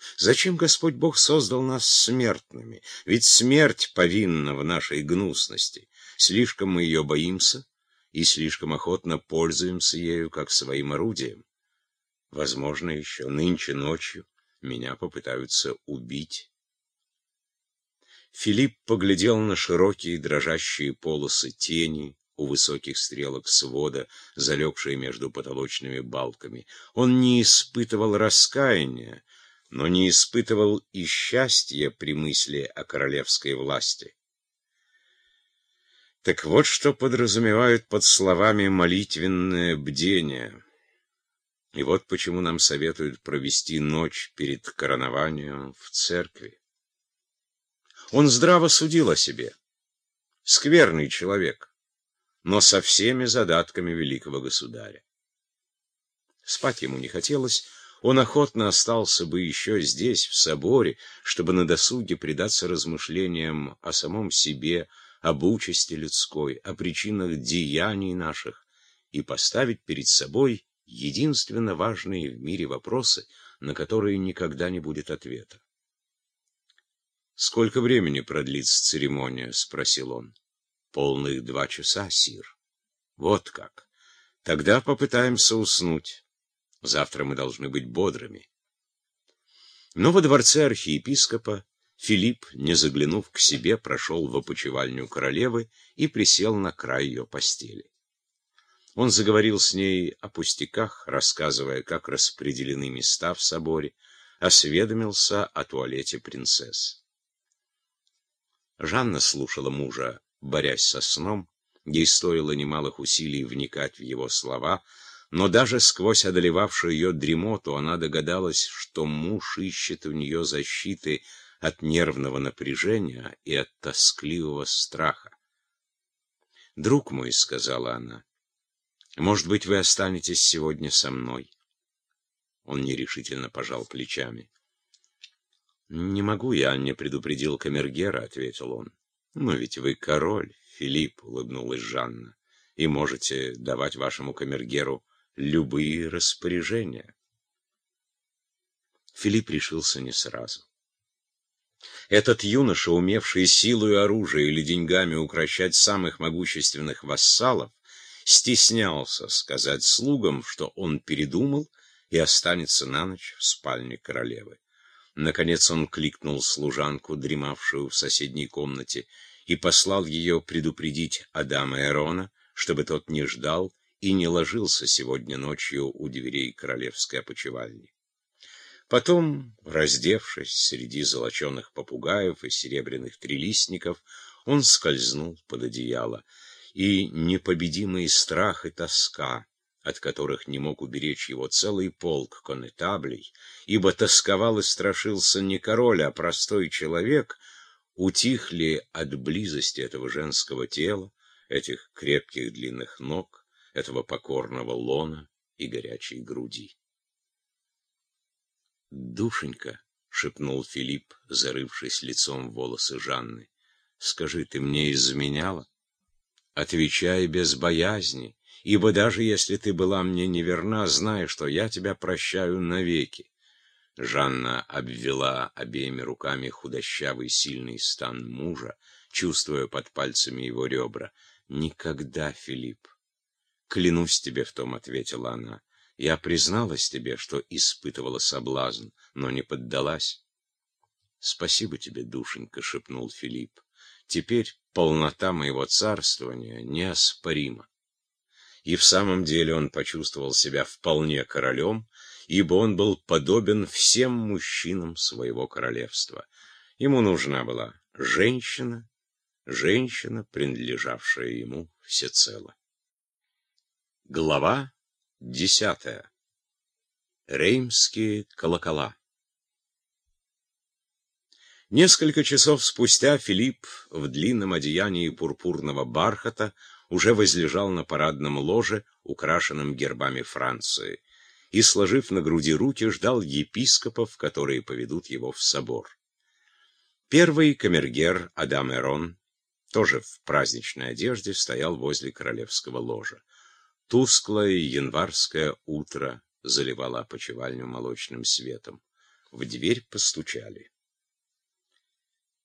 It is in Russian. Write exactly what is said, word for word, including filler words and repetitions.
Зачем Господь Бог создал нас смертными? Ведь смерть повинна в нашей гнусности. Слишком мы ее боимся и слишком охотно пользуемся ею как своим орудием. Возможно, еще нынче ночью меня попытаются убить. Филипп поглядел на широкие дрожащие полосы тени у высоких стрелок свода, залегшие между потолочными балками. Он не испытывал раскаяния, но не испытывал и счастья при мысли о королевской власти. Так вот что подразумевают под словами молитвенное бдение. И вот почему нам советуют провести ночь перед коронованием в церкви. Он здраво судил о себе. Скверный человек, но со всеми задатками великого государя. Спать ему не хотелось, он охотно остался бы еще здесь, в соборе, чтобы на досуге предаться размышлениям о самом себе, об участи людской, о причинах деяний наших и поставить перед собой единственно важные в мире вопросы, на которые никогда не будет ответа. «Сколько времени продлится церемония?» — спросил он. «Полных два часа, сир». «Вот как. Тогда попытаемся уснуть. Завтра мы должны быть бодрыми». Но во дворце архиепископа Филипп, не заглянув к себе, прошел в опочивальню королевы и присел на край ее постели. Он заговорил с ней о пустяках, рассказывая, как распределены места в соборе, осведомился о туалете принцесс. Жанна слушала мужа, борясь со сном. Ей стоило немалых усилий вникать в его слова, но даже сквозь одолевавшую ее дремоту она догадалась, что муж ищет у нее защиты от нервного напряжения и от тоскливого страха. «Друг мой», — сказала она, — «может быть, вы останетесь сегодня со мной?» Он нерешительно пожал плечами. «Не могу, я не предупредил камергера», — ответил он. «Но ведь вы король, Филипп», — улыбнулась Жанна, «и можете давать вашему камергеру любые распоряжения». Филипп решился не сразу. Этот юноша, умевший силой оружия или деньгами укрощать самых могущественных вассалов, стеснялся сказать слугам, что он передумал и останется на ночь в спальне королевы. Наконец он кликнул служанку, дремавшую в соседней комнате, и послал ее предупредить Адама Эрона, чтобы тот не ждал и не ложился сегодня ночью у дверей королевской опочивальни. Потом, раздевшись среди золоченых попугаев и серебряных трилистников, он скользнул под одеяло, и непобедимый страх и тоска, от которых не мог уберечь его целый полк коннетаблей, ибо тосковал и страшился не король, а простой человек, утихли от близости этого женского тела, этих крепких длинных ног, этого покорного лона и горячей груди. «Душенька», — шепнул Филипп, зарывшись лицом в волосы Жанны, — «скажи, ты мне изменяла? Отвечай без боязни, ибо даже если ты была мне неверна, знай, что я тебя прощаю навеки». Жанна обвела обеими руками худощавый сильный стан мужа, чувствуя под пальцами его ребра. «Никогда, Филипп». «Клянусь тебе в том», — ответила она. «Я призналась тебе, что испытывала соблазн, но не поддалась». «Спасибо тебе, душенька», — шепнул Филипп. «Теперь полнота моего царствования неоспорима». И в самом деле он почувствовал себя вполне королем, ибо он был подобен всем мужчинам своего королевства. Ему нужна была женщина, женщина, принадлежавшая ему всецело. Глава десятая. Реймские колокола. Несколько часов спустя Филипп в длинном одеянии пурпурного бархата уже возлежал на парадном ложе, украшенном гербами Франции, и, сложив на груди руки, ждал епископов, которые поведут его в собор. Первый камергер Адам Эрон, тоже в праздничной одежде, стоял возле королевского ложа. Тусклое январское утро заливало опочивальню молочным светом. В дверь постучали.